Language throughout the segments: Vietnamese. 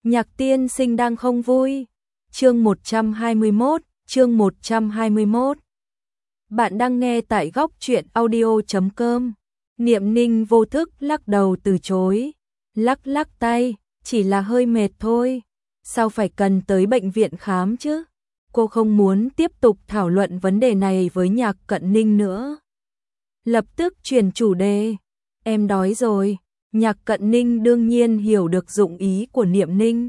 Nhạc tiên sinh đang không vui. Chương 121. Bạn đang nghe tại góc truyện audio.com. Niệm Ninh vô thức lắc đầu từ chối. Lắc tay, chỉ là hơi mệt thôi. Sao phải cần tới bệnh viện khám chứ? Cô không muốn tiếp tục thảo luận vấn đề này với Nhạc Cận Ninh nữa. Lập tức chuyển chủ đề. Em đói rồi. Nhạc Cận Ninh đương nhiên hiểu được dụng ý của Niệm Ninh.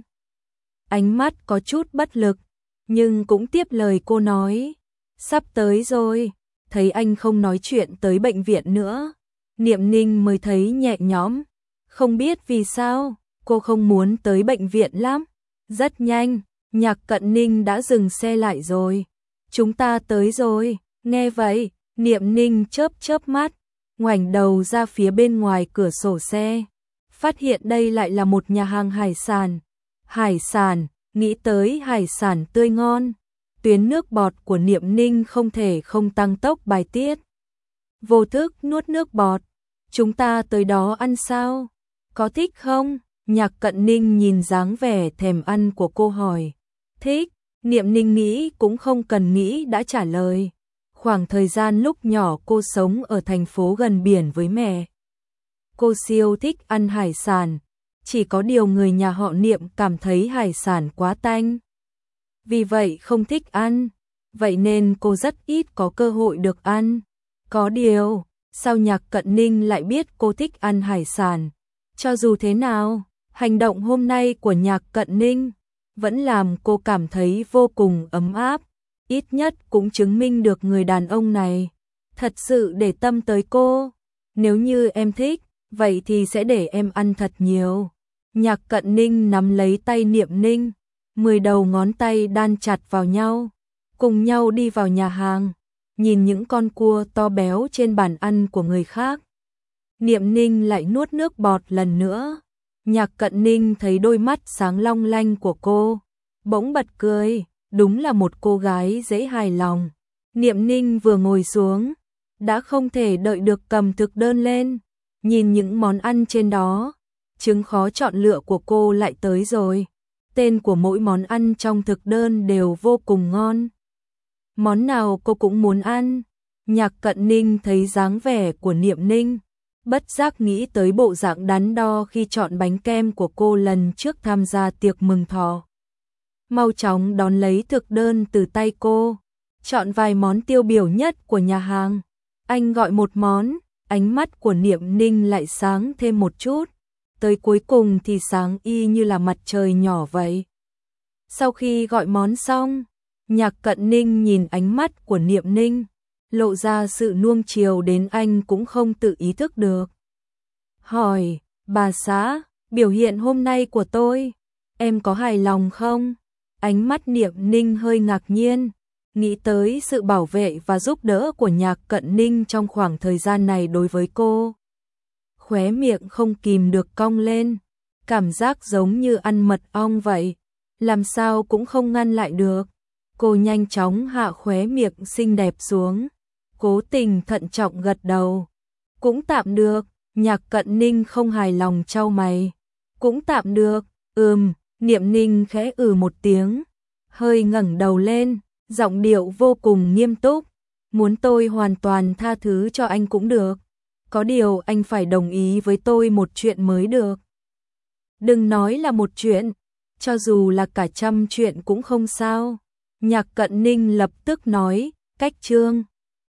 Ánh mắt có chút bất lực, nhưng cũng tiếp lời cô nói. Sắp tới rồi, thấy anh không nói chuyện tới bệnh viện nữa. Niệm Ninh mới thấy nhẹ nhõm. Không biết vì sao, cô không muốn tới bệnh viện lắm. Rất nhanh, Nhạc Cận Ninh đã dừng xe lại rồi. Chúng ta tới rồi, nghe vậy, Niệm Ninh chớp mắt, ngoảnh đầu ra phía bên ngoài cửa sổ xe. Phát hiện đây lại là một nhà hàng hải sản. Hải sản, nghĩ tới hải sản tươi ngon. Tuyến nước bọt của Niệm Ninh không thể không tăng tốc bài tiết. Vô thức nuốt nước bọt. Chúng ta tới đó ăn sao? Có thích không? Nhạc Cận Ninh nhìn dáng vẻ thèm ăn của cô hỏi. Thích, Niệm Ninh nghĩ cũng không cần nghĩ đã trả lời. Khoảng thời gian lúc nhỏ cô sống ở thành phố gần biển với mẹ. Cô siêu thích ăn hải sản, chỉ có điều người nhà họ Niệm cảm thấy hải sản quá tanh. Vì vậy không thích ăn, vậy nên cô rất ít có cơ hội được ăn. Có điều, sao Nhạc Cận Ninh lại biết cô thích ăn hải sản? Cho dù thế nào, hành động hôm nay của Nhạc Cận Ninh vẫn làm cô cảm thấy vô cùng ấm áp, ít nhất cũng chứng minh được người đàn ông này thật sự để tâm tới cô. Nếu như em thích, vậy thì sẽ để em ăn thật nhiều. Nhạc Cận Ninh nắm lấy tay Niệm Ninh, 10 đầu ngón tay đan chặt vào nhau, cùng nhau đi vào nhà hàng, nhìn những con cua to béo trên bàn ăn của người khác. Niệm Ninh lại nuốt nước bọt lần nữa. Nhạc Cận Ninh thấy đôi mắt sáng long lanh của cô, bỗng bật cười, đúng là một cô gái dễ hài lòng. Niệm Ninh vừa ngồi xuống, đã không thể đợi được cầm thực đơn lên, nhìn những món ăn trên đó, chứng khó chọn lựa của cô lại tới rồi. Tên của mỗi món ăn trong thực đơn đều vô cùng ngon. Món nào cô cũng muốn ăn. Nhạc Cận Ninh thấy dáng vẻ của Niệm Ninh, bất giác nghĩ tới bộ dạng đắn đo khi chọn bánh kem của cô lần trước tham gia tiệc mừng thọ. Mau chóng đón lấy thực đơn từ tay cô, chọn vài món tiêu biểu nhất của nhà hàng. Anh gọi một món, ánh mắt của Niệm Ninh lại sáng thêm một chút, tới cuối cùng thì sáng y như là mặt trời nhỏ vậy. Sau khi gọi món xong, Nhạc Cận Ninh nhìn ánh mắt của Niệm Ninh, lộ ra sự nuông chiều đến anh cũng không tự ý thức được. Hỏi, bà xã, biểu hiện hôm nay của tôi, em có hài lòng không? Ánh mắt Niệm Ninh hơi ngạc nhiên, nghĩ tới sự bảo vệ và giúp đỡ của Nhạc Cận Ninh trong khoảng thời gian này đối với cô. Khóe miệng không kìm được cong lên, cảm giác giống như ăn mật ong vậy, làm sao cũng không ngăn lại được. Cô nhanh chóng hạ khóe miệng xinh đẹp xuống, cố tình thận trọng gật đầu. Cũng tạm được. Nhạc Cận Ninh không hài lòng chau mày. Cũng tạm được. Niệm Ninh khẽ một tiếng, hơi ngẩng đầu lên, giọng điệu vô cùng nghiêm túc. Muốn tôi hoàn toàn tha thứ cho anh cũng được, có điều anh phải đồng ý với tôi một chuyện mới được. Đừng nói là một chuyện, cho dù là cả trăm chuyện cũng không sao. Nhạc Cận Ninh lập tức nói, cách chương.